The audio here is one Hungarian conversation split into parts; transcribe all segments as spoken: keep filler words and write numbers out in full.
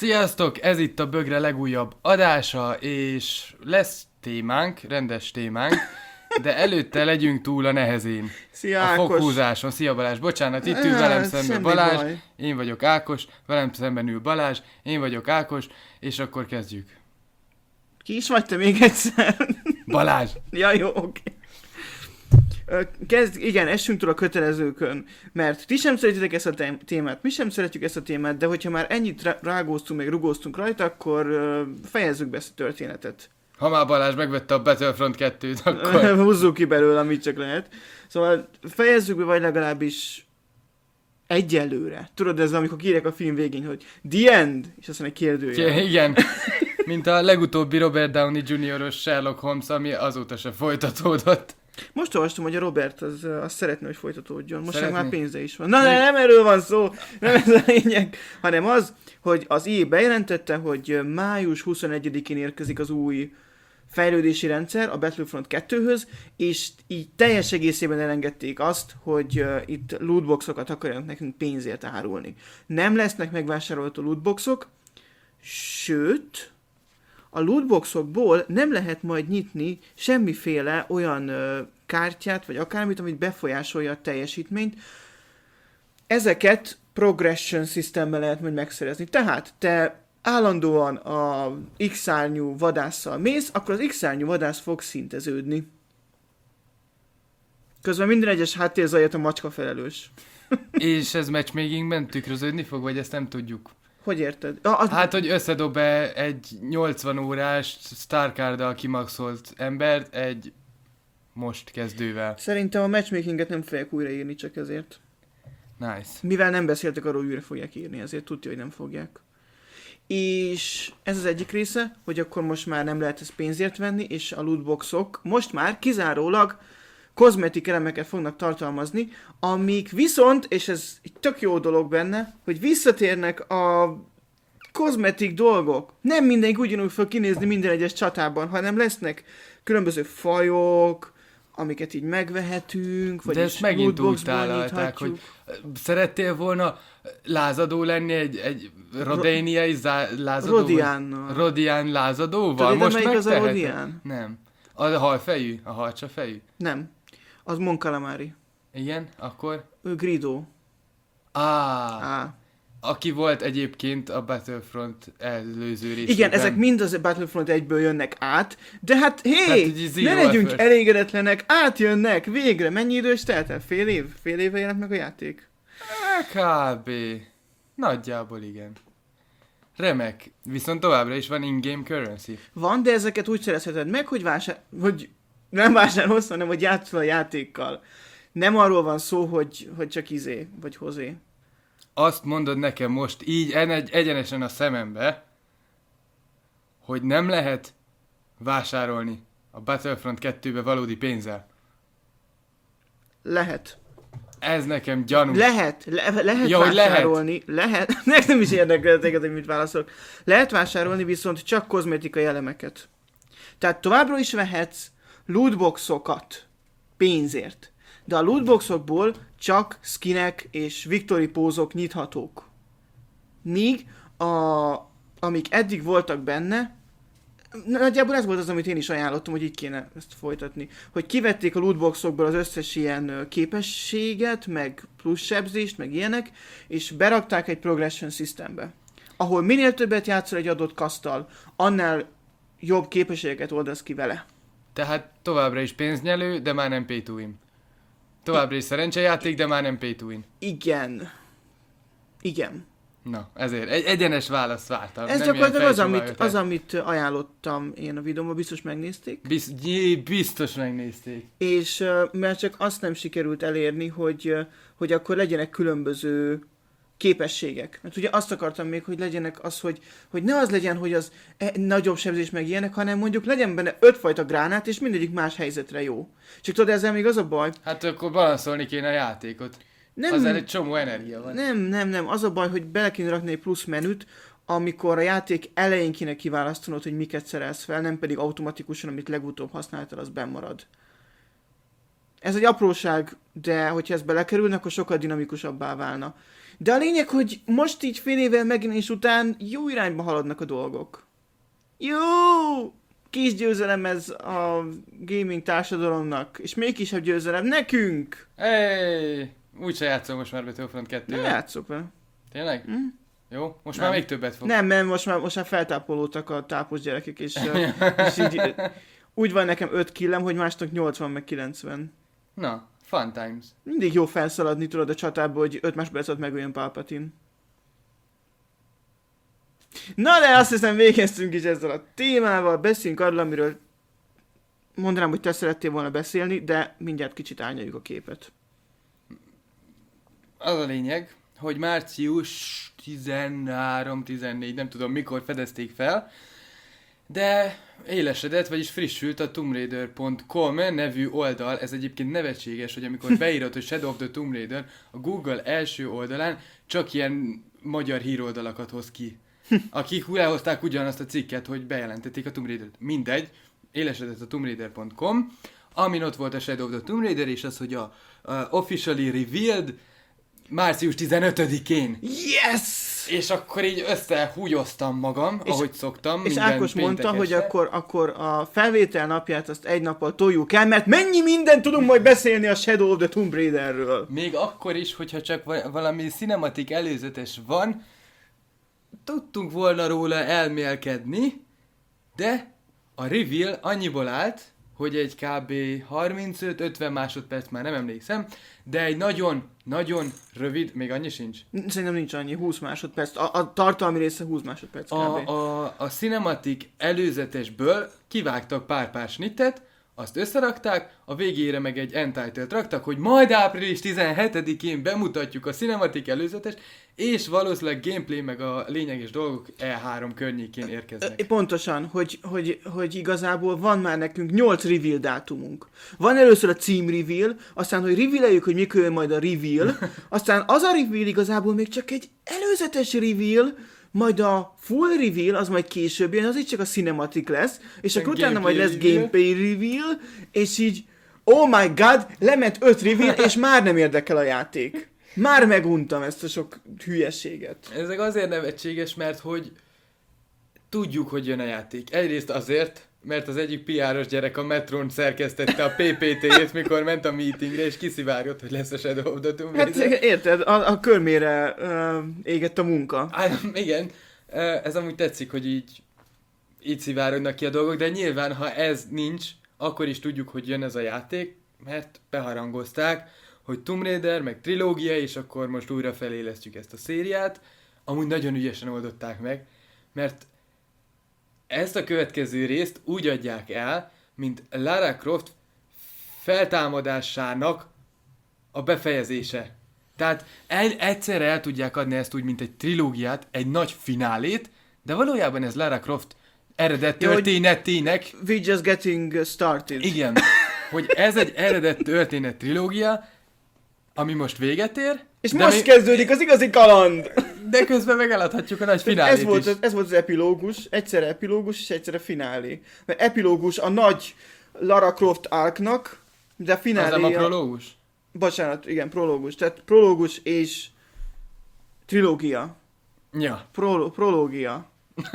Sziasztok! Ez itt a Bögre legújabb adása, és lesz témánk, rendes témánk, de előtte legyünk túl a nehezén. Szia, a Ákos. foghúzáson. Szia Balázs, bocsánat, itt ül Á, velem szemben semmi Balázs, baj. én vagyok Ákos, velem szemben ül Balázs, én vagyok Ákos, és akkor kezdjük. Ki is vagy te még egyszer? Balázs! Ja, jó, oké. Ö, Kezd, igen, essünk túl a kötelezőkön, mert ti sem szeretitek ezt a tém- témát, mi sem szeretjük ezt a témát, de hogyha már ennyit rá- rágóztunk, meg rugóztunk rajta, akkor ö, fejezzük be ezt a történetet. Ha már Balázs megvette a Battlefront kettőt, akkor... Húzzuk ki belőle, amit csak lehet. Szóval fejezzük be, vagy legalábbis egyelőre. Tudod, ez amikor kírják a film végén, hogy the end, és aztán egy kérdőjel. Igen, mint a legutóbbi Robert Downey junior-os Sherlock Holmes, ami azóta se folytatódott. Most olvastam, hogy a Robert az, az szeretne, hogy folytatódjon. Most Szeretné. már pénze is van. Na, de nem erről van szó, nem ez a lényeg, hanem az, hogy az é á bejelentette, hogy május huszonegyedikén érkezik az új fejlődési rendszer a Battlefront kettőhöz, és így teljes egészében elengedték azt, hogy uh, itt lootboxokat akarjanak nekünk pénzért árulni. Nem lesznek megvásárolható lootboxok, sőt, a lootboxokból nem lehet majd nyitni semmiféle olyan ö, kártyát, vagy akármit, amit befolyásolja a teljesítményt. Ezeket progression systemben lehet majd megszerezni. Tehát te állandóan a X-szárnyú vadásszal mész, akkor az X-szárnyú vadász fog szinteződni. Közben minden egyes háttérzajat a macska felelős. És ez matchmakingben tükröződni fog, vagy ezt nem tudjuk? Hogy érted? Ah, az... Hát, hogy összedob-e egy nyolcvan órás Starcarddal kimaxolt embert egy most kezdővel. Szerintem a matchmakinget nem fogják újraírni csak ezért. Nice. Mivel nem beszéltek arról, hogy újra fogják írni, ezért tudja, hogy nem fogják. És ez az egyik része, hogy akkor most már nem lehet ezt pénzért venni, és a lootboxok most már kizárólag kozmetik elemeket fognak tartalmazni, amik viszont, és ez egy tök jó dolog benne, hogy visszatérnek a kozmetik dolgok. Nem mindenki ugyanúgy fog kinézni minden egyes csatában, hanem lesznek különböző fajok, amiket így megvehetünk, vagy de ezt megint úgy tálalták, hogy szerettél volna lázadó lenni egy, egy rodéniai zá- lázadó? Rodiánnal. Rodián lázadóval? Tudod, Most melyik az a megteheted? Rodián? Nem. A halfejű? A harcsafejű? Nem. Az Mon Calamari. Igen? Akkor? Ő Grido. Á, Á. aki volt egyébként a Battlefront előző részében. Igen, ezek mind az Battlefront egyből jönnek át, de hát hé, Hát, így zero ne legyünk effort. elégedetlenek, átjönnek, végre, mennyi idő is telt el? Fél év? Fél éve jelent meg a játék? Kb. Nagyjából igen. Remek. Viszont továbbra is van in-game currency. Van, de ezeket úgy szerezheted meg, hogy vásár... hogy nem vásárolsz, hanem hogy játszol a játékkal. Nem arról van szó, hogy, hogy csak izé, vagy hozé. Azt mondod nekem most így en- egyenesen a szemembe, hogy nem lehet vásárolni a Battlefront kettőbe valódi pénzzel. Lehet. Ez nekem gyanús. Lehet, le- lehet Ja, hogy vásárolni, lehet, lehet. Nem is érdekel téged, hogy mit válaszolok. Lehet vásárolni, viszont csak kozmetikai elemeket. Tehát továbbra is vehetsz lootboxokat pénzért. De a lootboxokból csak skinek és victory pózok nyithatók. Míg a, amik eddig voltak benne, nagyjából ez volt az, amit én is ajánlottam, hogy így kéne ezt folytatni. Hogy kivették a lootboxokból az összes ilyen ö, képességet, meg plusz sebzést, meg ilyenek, és berakták egy progression systembe. Ahol minél többet játszol egy adott kaszttal, annál jobb képességeket oldasz ki vele. Tehát továbbra is pénznyelő, de már nem pay to win. Továbbra is szerencsejáték, de már nem pay to win. Igen. Igen. Na, ezért. Egy egyenes választ vártam. Ez nem gyakorlatilag az ilyen amit, felcsúválgatás. az, amit ajánlottam én a videómban, biztos megnézték. Biz- jé, biztos megnézték. És uh, mert csak azt nem sikerült elérni, hogy, uh, hogy akkor legyenek különböző képességek. Mert ugye azt akartam még, hogy legyenek az, hogy, hogy ne az legyen, hogy az e, nagyobb sebzés meg ilyenek, hanem mondjuk legyen benne ötfajta gránát, és mindegyik más helyzetre jó. Csak tudod, ezzel még az a baj. Hát akkor balanszolni kéne a játékot. Nem, Azzal egy csomó energia van. nem, nem, nem. Az a baj, hogy bele kéne rakni egy plusz menüt, amikor a játék elején kéne kiválasztanod, hogy miket szerelsz fel, nem pedig automatikusan, amit legutóbb használtál, az benn marad. Ez egy apróság, de hogyha ez belekerülne, akkor sokkal dinamikusabbá válna. De a lényeg, hogy most így fél évvel megjelenés után jó irányba haladnak a dolgok. Jó! Kis győzelem ez a gaming társadalomnak, és még kisebb győzelem nekünk! Hey! Úgyse játszom most már Battlefront Nem kettővel. játszok vele. Tényleg? Hm? Jó? Most Nem. már még többet fog. Nem, nem, most már, most már feltápolódtak a tápos gyerekek, és, és így, úgy van nekem öt killem, hogy másnak nyolcvan meg kilencven. Na, fun times. Mindig jó felszaladni tudod a csatába, hogy öt másodperc alatt megöljön Palpatine. Na de azt hiszem végeztünk is ezzel a témával, beszéljünk arról, amiről mondanám, hogy te szerettél volna beszélni, de mindjárt kicsit árnyaljuk a képet. Az a lényeg, hogy március tizenhárom tizennégy, nem tudom mikor fedezték fel, de élesedett, vagyis frissült a tomb raider pont com nevű oldal. Ez egyébként nevetséges, hogy amikor beírod, hogy Shadow of the Tomb Raider, a Google első oldalán csak ilyen magyar híroldalakat hoz ki. Akik lehozták ugyanazt a cikket, hogy bejelentették a Tomb Raider-t. Mindegy, élesedett a tomb raider pont com, amin ott volt a Shadow of the Tomb Raider, és az, hogy a, a officially revealed március tizenötödikén. Yes! És akkor így összehúgyoztam magam, És- ahogy szoktam. És minden Ákos mondta, péntek hogy este. akkor, akkor a felvétel napját azt egy nappal toljuk el, mert mennyi mindent tudunk majd beszélni a Shadow of the Tomb Raiderről. Még akkor is, hogyha csak va- valami cinematik előzetes van, tudtunk volna róla elmélkedni, de a reveal annyiból állt, hogy egy kb. harmincöt-ötven másodperc, már nem emlékszem, de egy nagyon-nagyon rövid, még annyi sincs. Szerintem nincs annyi, húsz másodperc. A, a tartalmi része húsz másodperc kb. A, a, a cinematik előzetesből kivágtak pár-pár snittet, azt összerakták, a végére meg egy Untitled raktak, hogy majd április tizenhetedikén bemutatjuk a cinematik előzetest, és valószínűleg gameplay meg a lényeges dolgok E három környékén érkeznek. Ö, Pontosan, hogy, hogy, hogy igazából van már nekünk nyolc reveal dátumunk. Van először a cím reveal, aztán, hogy revealeljük, hogy mikor jön majd a reveal, aztán az a reveal igazából még csak egy előzetes reveal, majd a full reveal, az majd később jön, az így csak a cinematic lesz, és akkor utána majd lesz Gameplay gameplay reveal, és így, oh my god, lement öt reveal, és már nem érdekel a játék. Már meguntam ezt a sok hülyeséget. Ezek azért nevetséges, mert hogy tudjuk, hogy jön a játék. Egyrészt azért, mert az egyik pé er-os gyerek a Metron szerkesztette a pé pé té-jét, mikor ment a meetingre, és kiszivárgott, hogy lesz a Shadow of the Tomb Hát Raider. érted, a, a körmére uh, égett a munka. Hát, igen, ez amúgy tetszik, hogy így, így szivárognak ki a dolgok, de nyilván, ha ez nincs, akkor is tudjuk, hogy jön ez a játék, mert beharangozták, hogy Tomb Raider, meg trilógia, és akkor most újra felélesztjük ezt a szériát. Amúgy nagyon ügyesen oldották meg, mert ezt a következő részt úgy adják el, mint Lara Croft feltámadásának a befejezése. Tehát el, egyszerre el tudják adni ezt úgy, mint egy trilógiát, egy nagy finálét, de valójában ez Lara Croft eredet Ja, hogy- történetének, We just getting started. igen, hogy ez egy eredet történet trilógia, ami most véget ér, És de, most mi- kezdődik az igazi kaland! de közben meg eladhatjuk a nagy finálét Ez volt, is. az, ez volt az epilógus, egyszerre epilógus és egyszerre finálé. Mert epilógus a nagy Lara Croft arcnak, de Az finálé nem a prológus? Bocsánat, igen, prológus. Tehát prológus és trilógia. Ja, Pro, prológia.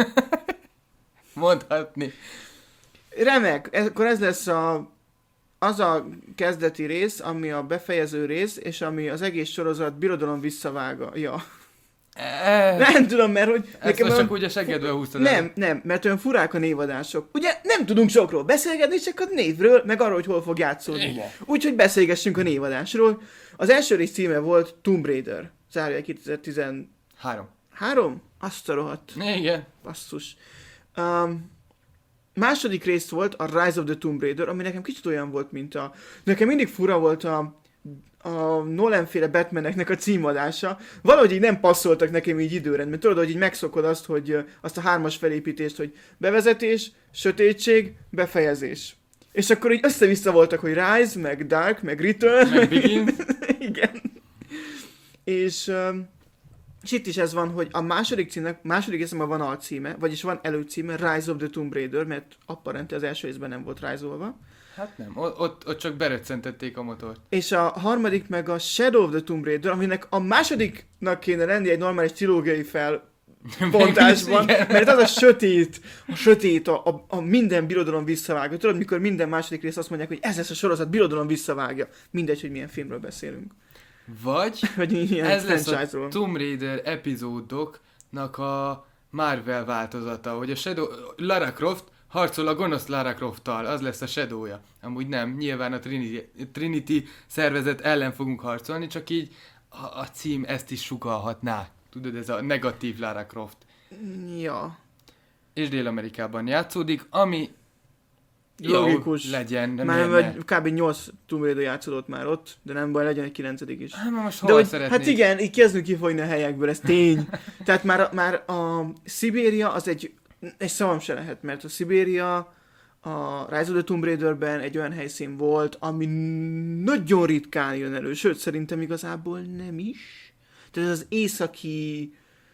mondhatni. Remek, ez, akkor ez lesz a, az a kezdeti rész, ami a befejező rész, és ami az egész sorozat birodalom visszavága. Ja. E, Nem tudom, mert hogy... ezt most olyan- csak úgy a seggedből húztad el. Nem, nem, mert olyan furák a névadások. Ugye nem tudunk sokról beszélgetni, csak a névről, meg arról, hogy hol fog játszódni. Igen. Úgyhogy beszélgessünk a névadásról. Az első rész címe volt Tomb Raider. Zárja kétezer-tizenhárom. Három. Azt a rohadt. Igen. Basszus. Um, második rész volt a Rise of the Tomb Raider, ami nekem kicsit olyan volt, mint a... Nekem mindig fura volt a, a Nolan-féle Batmaneknek a címadása. Valahogy így nem passzoltak nekem így időrendben. Tudod, hogy így megszokod azt, hogy ö, azt a hármas felépítést, hogy bevezetés, sötétség, befejezés. És akkor így össze-vissza voltak, hogy Rise, meg Dark, meg Return. Meg Begins. Igen. És um, És itt is ez van, hogy a második címnek, második részemben van alcíme, vagyis van előcíme, Rise of the Tomb Raider, mert apparente az első részben nem volt rajzolva. Hát nem, ott, ott csak beröccentették a motort. És a harmadik meg a Shadow of the Tomb Raider, aminek a másodiknak kéne lenni egy normális trilógiai felbontásban, mert az a sötét, a sötét, a, a, a minden birodalom visszavágja. Tudod, mikor minden második rész azt mondják, hogy ez lesz a sorozat, birodalom visszavágja. Mindegy, hogy milyen filmről beszélünk. Vagy Vagy milyen ez lesz a franchise-ról. Tomb Raider epizódoknak a Marvel változata, hogy a Shadow, Lara Croft harcol a gonosz Lara Crofttal, az lesz a Shadowja. Amúgy nem, nyilván a Trinity, Trinity szervezet ellen fogunk harcolni, csak így a, a cím ezt is sugallhatná. Tudod, ez a negatív Lara Croft. Ja. És Dél-Amerikában játszódik, ami Logikus. Jó, legyen. Nem már vagy kb. nyolc Tomb Raider játszódott már ott, de nem baj, legyen egy kilencedik is. Hát most De hol hogy, szeretnék? hát igen, így kezdünk kifogyni a helyekből, ez tény. Tehát már, már a Szibéria az egy, egy szavam se lehet, mert a Szibéria a Rise of the Tomb Raiderben egy olyan helyszín volt, ami nagyon ritkán jön elő, sőt szerintem igazából nem is. Tehát ez az északi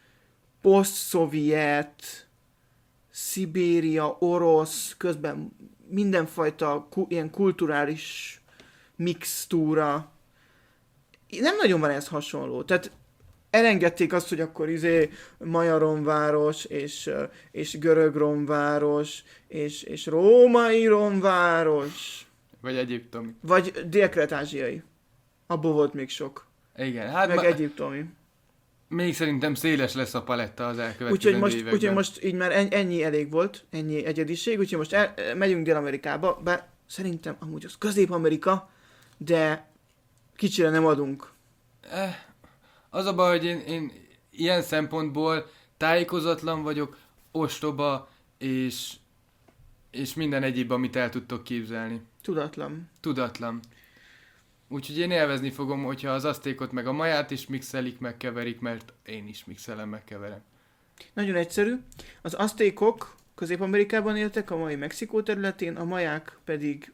poszt-szovjet Szibéria, orosz, közben mindenfajta ku, ilyen kulturális mixtúra. Nem nagyon van ez hasonló. Tehát elengedték azt, hogy akkor izé Majaronváros, és, és Görögromváros, és, és Római Romváros. Vagy Egyiptomi. Vagy Dél-Kelet-ázsiai. Abból volt még sok. Igen, hát Meg ma... egyiptomi. Még szerintem széles lesz a paletta az elkövetkező Úgyhogy most, években. úgyhogy most így már ennyi elég volt, ennyi egyediség, úgyhogy most el, megyünk Dél-Amerikába, bár szerintem amúgy az Közép-Amerika, de kicsire nem adunk. Eh, az a baj, hogy én, én ilyen szempontból tájékozatlan vagyok, ostoba, és, és minden egyéb, amit el tudtok képzelni. Tudatlan. Tudatlan. Úgyhogy én élvezni fogom, hogyha az aztékot meg a maját is mixelik, megkeverik, mert én is mixelem, megkeverem. Nagyon egyszerű. Az aztékok Közép-Amerikában éltek, a mai Mexikó területén, a maják pedig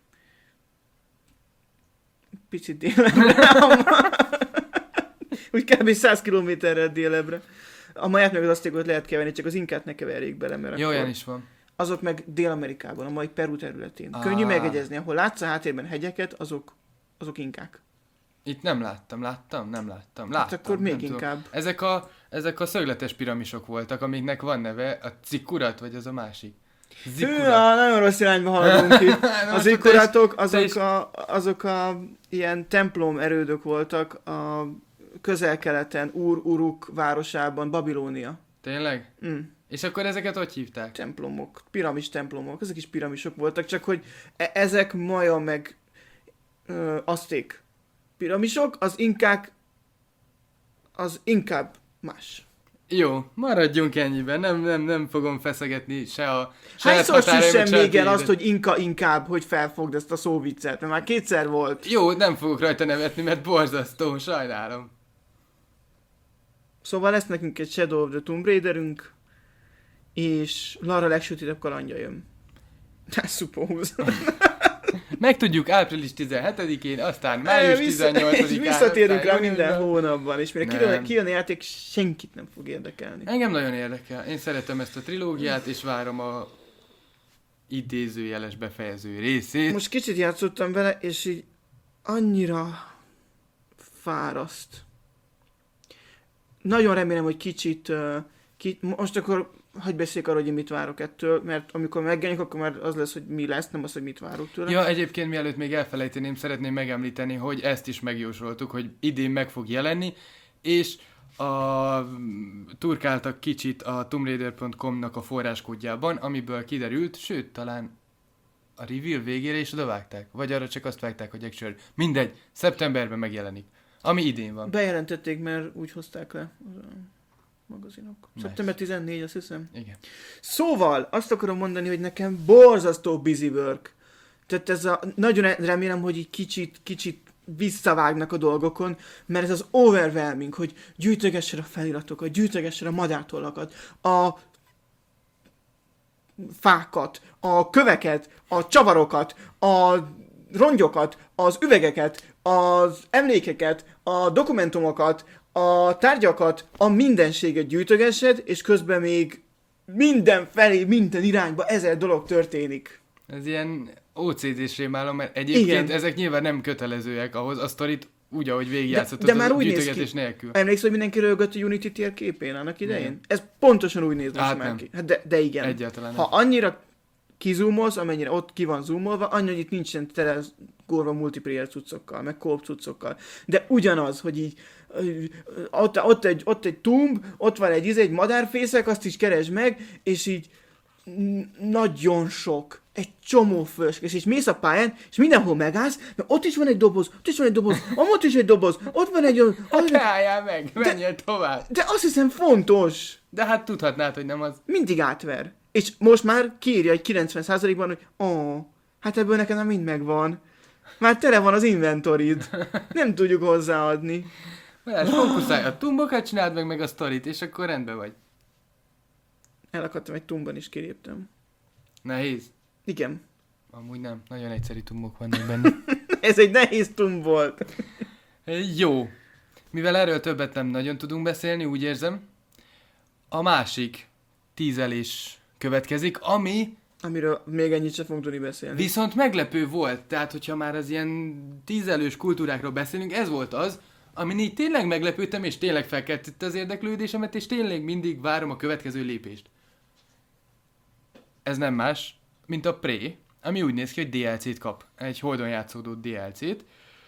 picit délebbre. Úgy kb. száz kilométerrel délebbre. A maját meg az aztékot lehet keverni, csak az inkát ne keverjék bele, mert Jó, akkor... olyan is van. Azok meg Dél-Amerikában, a mai Peru területén. Ah. Könnyű megegyezni, ahol látsz a háttérben hegyeket, azok, azok inkák. Itt nem láttam, láttam? Nem láttam. Láttam, Hát akkor még nem inkább. Tudom. Ezek a, ezek a szögletes piramisok voltak, amiknek van neve, a cikkurat, vagy az a másik? Hű, nagyon rossz irányba haladunk ki. Az ikkurátok, azok, is... a, azok a ilyen templom erődök voltak a közel-keleten, Ur-Uruk városában, Babilónia. Tényleg? Mm. És akkor ezeket hogy hívták? Templomok, piramis templomok, ezek is piramisok voltak, csak hogy e- ezek maja meg ö, azték piramisok, az inkák az inkább más. Jó, maradjunk ennyiben, nem, nem, nem fogom feszegetni se a Hányszor süssem még el a azt, hogy inka inkább, hogy felfogd ezt a szóviccet, mert már kétszer volt. Jó, nem fogok rajta nevetni, mert borzasztó, sajnálom. Szóval lesz nekünk egy Shadow of the Tomb Raiderünk, és Lara legsötétebb kalandja jön. I suppose. Megtudjuk április tizenhetedikén, aztán május tizennyolcadikán. És visszatérünk rá aztán minden júniusban. hónapban, és mire kijön, kijön a játék, senkit nem fog érdekelni. Engem nagyon érdekel. Én szeretem ezt a trilógiát, és várom a idézőjeles befejező részét. Most kicsit játszottam vele, és így annyira fáraszt. Nagyon remélem, hogy kicsit... Uh, ki, most akkor hagyj beszéljek arról, hogy én mit várok ettől, mert amikor megjelenik, akkor már az lesz, hogy mi lesz, nem az, hogy mit várok tőle. Ja, egyébként mielőtt még elfelejteném, szeretném megemlíteni, hogy ezt is megjósoltuk, hogy idén meg fog jelenni, és a turkáltak kicsit a tomb raider pont com-nak a forráskódjában, amiből kiderült, sőt, talán a reveal végére is odavágták, vagy arra csak azt vágták, hogy actually, mindegy, szeptemberben megjelenik, ami idén van. Bejelentették, mert úgy hozták le a magazinok. Nice. szeptember tizennégy, azt hiszem. Igen. Szóval, azt akarom mondani, hogy nekem borzasztó busy work. Tehát ez a, nagyon remélem, hogy így kicsit, kicsit visszavágnak a dolgokon, mert ez az overwhelming, hogy gyűjtögessed a feliratokat, gyűjtögessed a madártollakat, a fákat, a köveket, a csavarokat, a rongyokat, az üvegeket, az emlékeket, a dokumentumokat, a tárgyakat, a mindenséget gyűjtögessed, és közben még mindenfelé, minden irányba ezer dolog történik. Ez ilyen ó cé dés rémálom, mert egyébként igen. Ezek nyilván nem kötelezőek ahhoz, a sztorit úgy, ahogy végigjátszottad de, de már az úgy gyűjtögetés ki. nélkül. Emlékszel, hogy mindenki rögött a Unity térképén annak idején? Nem. Ez pontosan úgy néz most hát már nem. ki. Hát de, de igen. Egyáltalán ha nem. annyira kizúmolsz, amennyire ott ki van zoomolva, annyi, hogy itt nincsen telegorva multiplayer cuccokkal, meg co-op cuccokkal. De ugyanaz, hogy így ott, ott, egy, ott egy tomb, ott van egy, egy madárfészek, azt is keresd meg, és így nagyon sok, egy csomó fölösleges, és mész a pályán, és mindenhol megállsz, mert ott is van egy doboz, ott is van egy doboz, ott is egy doboz, ott van egy... Ott... Hát álljál meg, menjél tovább. De azt hiszem fontos. De hát tudhatnád, hogy nem az. Mindig átver. És most már kiírja egy kilencven százalékban, hogy ó, hát ebből nekem nem mind megvan. Már tele van az inventorid. Nem tudjuk hozzáadni. Balázs, fókuszálj a tumbokat, csináld meg meg a sztorit, és akkor rendben vagy. Elakadtam egy tumban is, kiléptem. Nehéz? Igen. Amúgy nem, nagyon egyszerű tumbok vannak benne. Ez egy nehéz tumb volt. Jó. Mivel erről többet nem nagyon tudunk beszélni, úgy érzem, a másik tízelés következik, ami... Amiről még ennyit sem fogunk tudni beszélni. Viszont meglepő volt, tehát hogyha már az ilyen tízelős kultúrákról beszélünk, ez volt az, amin így tényleg meglepődtem, és tényleg felkeltette az érdeklődésemet, és tényleg mindig várom a következő lépést. Ez nem más, mint a Prey, ami úgy néz ki, hogy dé el cét kap. Egy Holdon játszódó dé el cét.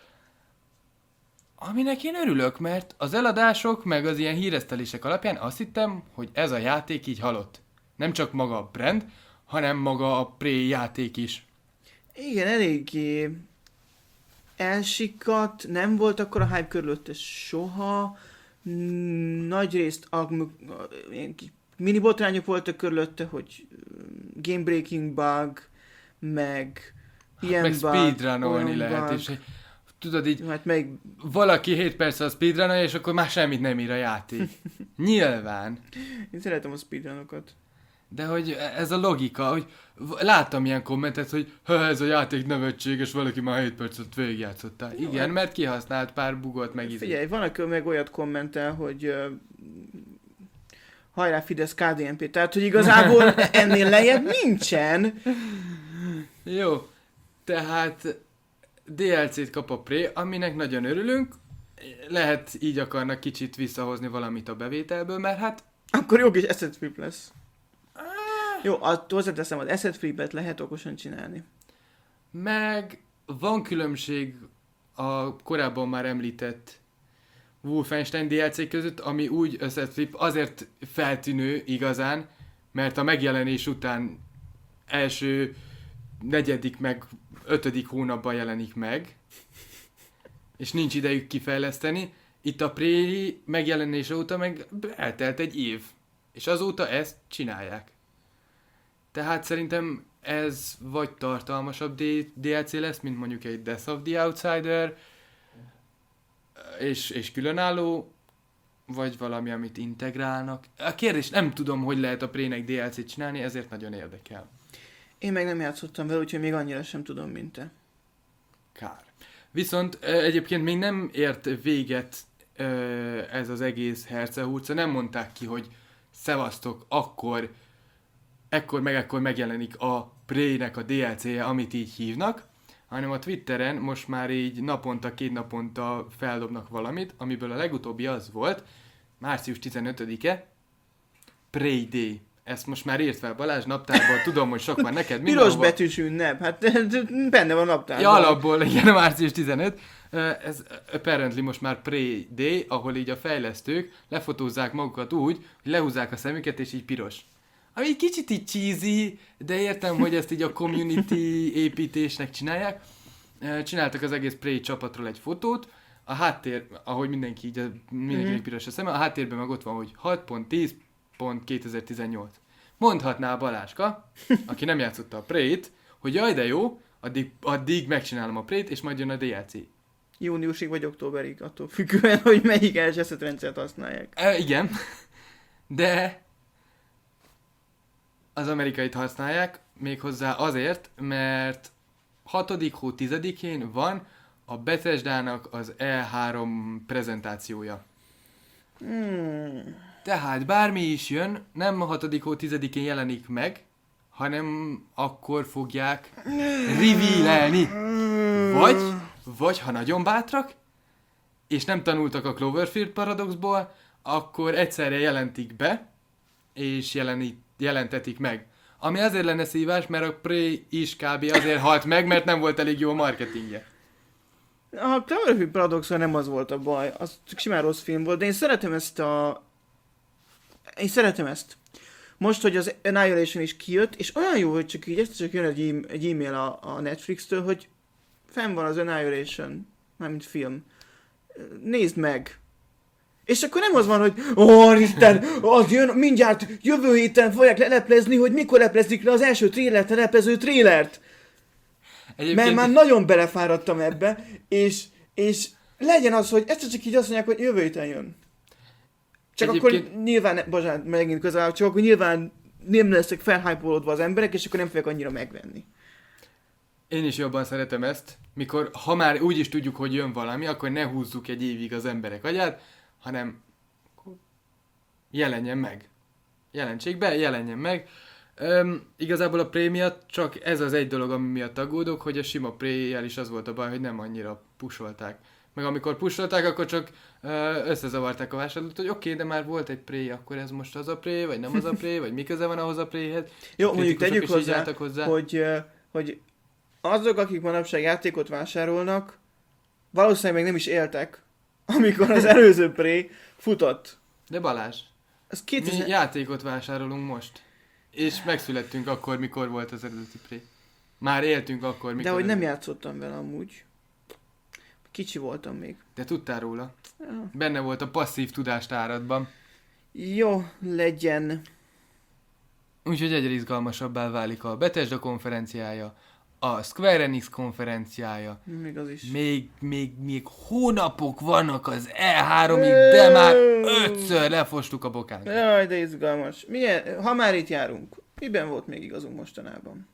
Aminek én örülök, mert az eladások, meg az ilyen híresztelések alapján azt hittem, hogy ez a játék így halott. Nem csak maga a brand, hanem maga a Prey játék is. Igen, eléggé elsikadt, nem volt akkor a hype körülötte soha. Nagyrészt a, a, a, mini botrányok voltak körülötte, hogy game breaking bug, meg hát ilyen meg bug, speedrunolni lehet, bug. és tudod így, hát meg... valaki hét perccel speedrunolja, és akkor már semmit nem ír a játék. Nyilván. Én szeretem a speedrunokat. De hogy ez a logika, hogy láttam ilyen kommentet, hogy ez a játék nevetséges, valaki már hét percet végigjátszottál. Igen, hát... mert kihasznált pár bugot meg izé. Figyelj, van, aki meg olyat kommentel, hogy uh, hajrá Fidesz ká dé en pé, tehát hogy igazából ennél lejjebb nincsen. Jó, tehát dé el cét kap a Prey, aminek nagyon örülünk. Lehet így akarnak kicsit visszahozni valamit a bevételből, mert hát... Akkor jó kis asset flip lesz. Jó, azt hozzáteszem, az asset flipet lehet okosan csinálni. Meg van különbség a korábban már említett Wolfenstein dé el cé között, ami úgy asset flip azért feltűnő igazán, mert a megjelenés után első negyedik meg ötödik hónapban jelenik meg, és nincs idejük kifejleszteni. Itt a Prey megjelenése óta meg eltelt egy év, és azóta ezt csinálják. Tehát szerintem ez vagy tartalmasabb dé el cé lesz, mint mondjuk egy Death of the Outsider, és, és különálló, vagy valami, amit integrálnak. A kérdés, nem tudom, hogy lehet a Prey-nek dé el cét csinálni, ezért nagyon érdekel. Én meg nem játszottam vele, úgyhogy még annyira sem tudom, mint te. Kár. Viszont egyébként még nem ért véget ez az egész hercehurca, nem mondták ki, hogy szevasztok, akkor ekkor meg ekkor megjelenik a Prey-nek a dé el cé-je, amit így hívnak, hanem a Twitteren most már így naponta, két naponta feldobnak valamit, amiből a legutóbbi az volt, március tizenötödike, Prey Day. Ezt most már írt fel Balázs naptárból, tudom, hogy sok van neked. Piros betűs ünnep, hát benne van naptárban. Ja, alapból, igen, március tizenötödike. Ez apparently most már Prey Day, ahol így a fejlesztők lefotózzák magukat úgy, hogy lehúzzák a szemüket, és így piros. Ami egy kicsit így cheesy, de értem, hogy ezt így a community építésnek csinálják. Csináltak az egész Prey csapatról egy fotót, a háttér, ahogy mindenki így, mindenkinek piros a szeme, a háttérben meg ott van, hogy hat pont tíz pont kétezer-tizennyolc. Mondhatná Baláska, aki nem játszotta a Prey-t, hogy jaj de jó, addig, addig megcsinálom a Prey-t, és majd jön a dé el cé. Júniusig vagy októberig, attól függően, hogy melyik első eszetrendszert használják. E, igen, de az amerikait használják, méghozzá azért, mert hatodik hó tizedikén van a Bethesdának az E három prezentációja. Hmm. Tehát bármi is jön, nem a hatodik hó tizedikén jelenik meg, hanem akkor fogják reveal-elni. Vagy, vagy ha nagyon bátrak, és nem tanultak a Cloverfield paradoxból, akkor egyszerre jelentik be, és jelenít, jelentetik meg. Ami azért lenne szívás, mert a Prey is kb. Azért halt meg, mert nem volt elég jó a marketingje. A Cloverfield paradoxon nem az volt a baj, az csak simán rossz film volt, de én szeretem ezt a... Én szeretem ezt. Most, hogy az Annihilation is kijött, és olyan jó, hogy csak így ezt csak jön egy, e- egy e-mail a, a Netflix-től, hogy fenn van az Annihilation, mármint film. Nézd meg. És akkor nem az van, hogy ó, Isten, az jön, mindjárt jövő héten fogják leleplezni, hogy mikor leplezik le az első trélert, a leplező trélert. Egyébként... Mert már nagyon belefáradtam ebbe, és, és legyen az, hogy ezt csak így azt mondják, hogy jövő héten jön. Csak Egyébként... akkor nyilván, bocsánat, megint közel, csak akkor nyilván nem leszek felhypolódva az emberek, és akkor nem fogják annyira megvenni. Én is jobban szeretem ezt, mikor, ha már úgy is tudjuk, hogy jön valami, akkor ne húzzuk egy évig az emberek agyát, hanem jelenjen meg. Jelentsék be, jelenjen meg. Üm, igazából a Prey miatt csak ez az egy dolog, ami miatt aggódok, hogy a sima Prey-jel is az volt a baj, hogy nem annyira pusolták. Meg amikor pusolták, akkor csak ö, összezavarták a vásárlót, hogy oké, okay, de már volt egy Prey, akkor ez most az a Prey, vagy nem az a Prey, vagy mi köze van ahhoz a Preyhez. Jó, mondjuk tegyük hozzá, hozzá, hogy, hogy azok, akik manapság játékot vásárolnak, valószínűleg még nem is éltek, amikor az előző Prey futott. De Balázs, ez kétezer... mi játékot vásárolunk most. És megszülettünk akkor, mikor volt az eredeti Prey. Már éltünk akkor, mikor... De hogy nem játszottam vele amúgy. Kicsi voltam még. De tudtál róla? Ja. Benne volt a passzív tudástáradban. Jó, legyen. Úgyhogy egyre izgalmasabbá válik a Bethesda konferenciája, a Square Enix konferenciája. Még az is. Még, még, még hónapok vannak az E háromig, de már ötször lefostuk a bokánkat. Jaj, de izgalmas. Milyen, ha már itt járunk, miben volt még igazunk mostanában?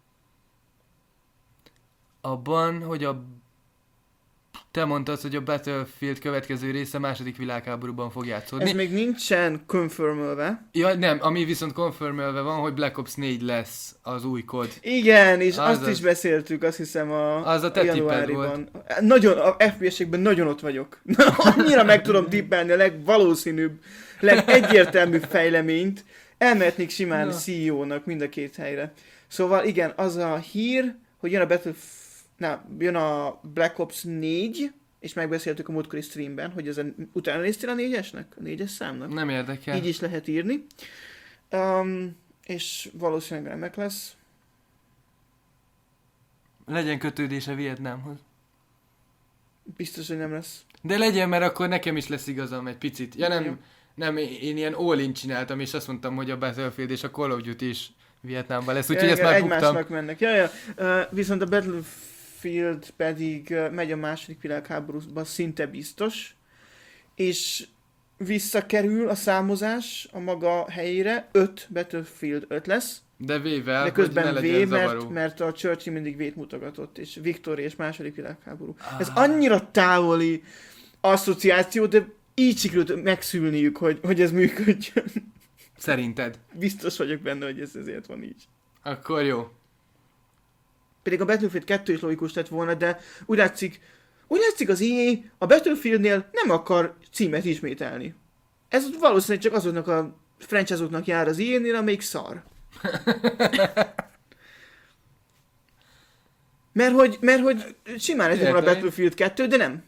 Abban, hogy a... Te mondtad, hogy a Battlefield következő része második világháborúban fog játszódni. Ez még nincsen confirmölve. Ja, nem, ami viszont confirmölve van, hogy Black Ops négy lesz az új kód. Igen, és az azt az. is beszéltük, azt hiszem a, az a, a januáriban. Nagyon, a ef pé es-ekben nagyon ott vagyok. Annyira meg tudom tippelni a legvalószínűbb, legegyértelműbb fejleményt. Elmehetnék simán no. cé e ó-nak mind a két helyre. Szóval igen, az a hír, hogy jön a Battlefield Na, jön a Black Ops négy, és megbeszéltük a múltkori streamben, hogy ezen utána néztél a négyesnek? A négyes számnak? Nem érdekel. Így is lehet írni. Um, és valószínűleg remek lesz. Legyen kötődése Vietnámhoz. Biztos, hogy nem lesz. De legyen, mert akkor nekem is lesz igazam egy picit. Ja nem, nem én ilyen all-in csináltam, és azt mondtam, hogy a Battlefield és a Call of Duty is Vietnámban lesz, úgyhogy ezt már egymásnak buktam. mennek. Ja, ja. Uh, viszont a Battlefield pedig uh, megy a második világháborúban, szinte biztos. És visszakerül a számozás a maga helyére, öt Battlefield öt lesz. De V-vel, de közben hogy ne legyen V, mert, zavaró. mert a Churchill mindig V-t mutogatott, és Victoria és második világháború. Ah. Ez annyira távoli asszociáció, de így sikerült megszülniük, hogy, hogy ez működjön. Szerinted? Biztos vagyok benne, hogy ez ezért van így. Akkor jó. Pedig a Battlefield kettő is logikus lett volna, de úgy látszik, úgy látszik az í á a Battlefieldnél nem akar címet ismételni. Ez valószínűleg csak azoknak a franchise-oknak jár az í á-nél, amelyik szar. Mert hogy, mert hogy simán ez van a Battlefield kettő, de nem.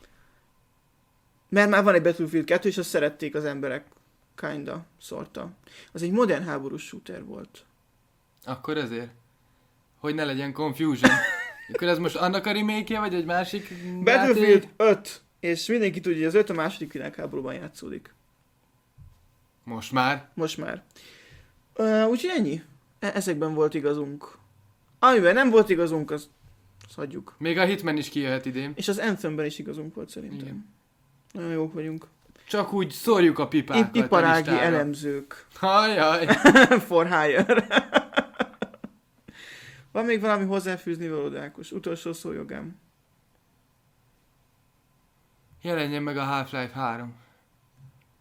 Mert már van egy Battlefield kettő, és azt szerették az emberek. Kinda, szorta. Az egy modern háborús shooter volt. Akkor ezért? Hogy ne legyen confusion. Akkor ez most annak a remake-je, vagy egy másik Battlefield játék? öt. És mindenki tudja, hogy az öt a második világháborúban játszódik. Most már? Most már. Uh, úgyhogy ennyi. E- ezekben volt igazunk. Amiben nem volt igazunk, azt hagyjuk. Még a Hitman is kijöhet idén. És az Anthemben is igazunk volt szerintem. Igen. Nagyon jók vagyunk. Csak úgy szórjuk a pipákat I- iparági a listára. elemzők. Hajjaj. For hire. Van még valami hozzáfűzni való, Ákos? Utolsó szó jogám. Jelenjen meg a Half-Life három.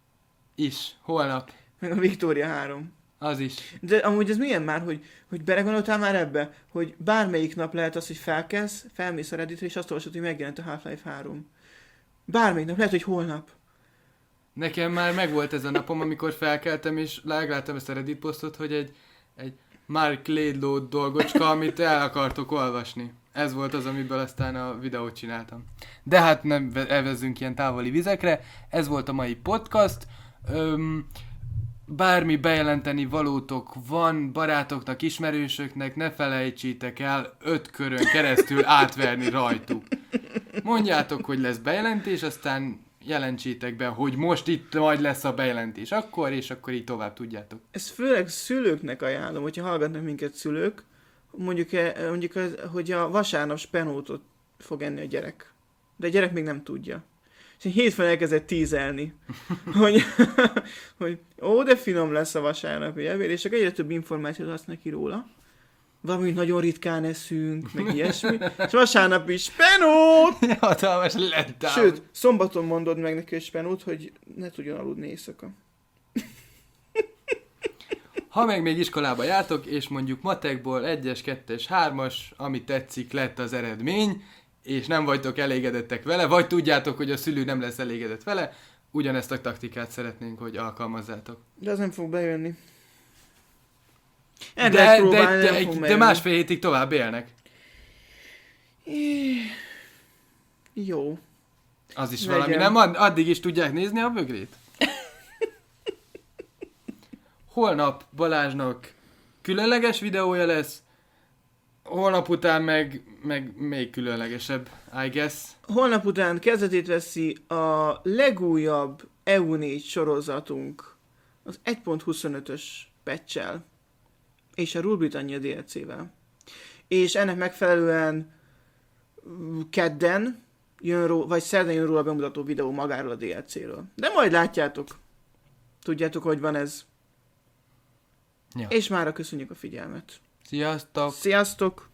is, holnap. Meg a Victoria három. Az is. De amúgy ez milyen már, hogy, hogy belegondoltál már ebbe, hogy bármelyik nap lehet az, hogy felkelsz, felmész a Redditre, és azt olvasod, hogy megjelent a Half-Life három. Bármelyik nap, lehet, hogy holnap. Nekem már megvolt ez a napom, amikor felkeltem, és megláttam ezt a Reddit posztot, hogy egy, egy Mark Laidlaw dolgocska, amit el akartok olvasni. Ez volt az, amiből aztán a videót csináltam. De hát nem elvezzünk ilyen távoli vizekre. Ez volt a mai podcast. Öm, bármi bejelenteni valótok van barátoknak, ismerősöknek, ne felejtsétek el öt körön keresztül átverni rajtuk. Mondjátok, hogy lesz bejelentés, aztán jelentsétek be, hogy most itt majd lesz a bejelentés akkor, és akkor így tovább tudjátok. Ezt főleg szülőknek ajánlom, hogyha hallgatnak minket szülők, mondjuk, mondjuk az, hogy a vasárnap spenótot fog enni a gyerek. De a gyerek még nem tudja. És hétfőn elkezdett tízelni, hogy, hogy ó, de finom lesz a vasárnapi ebéd, és csak egyre több információt adsz neki róla. Valamit nagyon ritkán eszünk, meg ilyesmi. És vasárnap is spenót! Hatalmas letdown. Sőt, szombaton mondod meg neki a spenót, hogy ne tudjon aludni éjszaka. Ha meg még iskolába jártok, és mondjuk matekból egyes, kettes, hármas, ami tetszik, lett az eredmény, és nem vagytok elégedettek vele, vagy tudjátok, hogy a szülő nem lesz elégedett vele, ugyanezt a taktikát szeretnénk, hogy alkalmazzátok. De az nem fog bejönni. De, de, próbálni, de, de, de másfél hétig tovább élnek. Jó. Az is Legyen. Valami, nem? Ad, addig is tudják nézni a bögrét? Holnap Balázsnak különleges videója lesz, holnap után meg, meg még különlegesebb, I guess. Holnap után kezdetét veszi a legújabb E U négy sorozatunk, az egy pont huszonötös patch-el, és a Rule Britannia dé el cé-vel. És ennek megfelelően kedden jön róla, vagy szerdán jön róla bemutató videó magáról a dé el cé-ről. De majd látjátok. Tudjátok, hogy van ez. Ja. És mára köszönjük a figyelmet. Sziasztok! Sziasztok!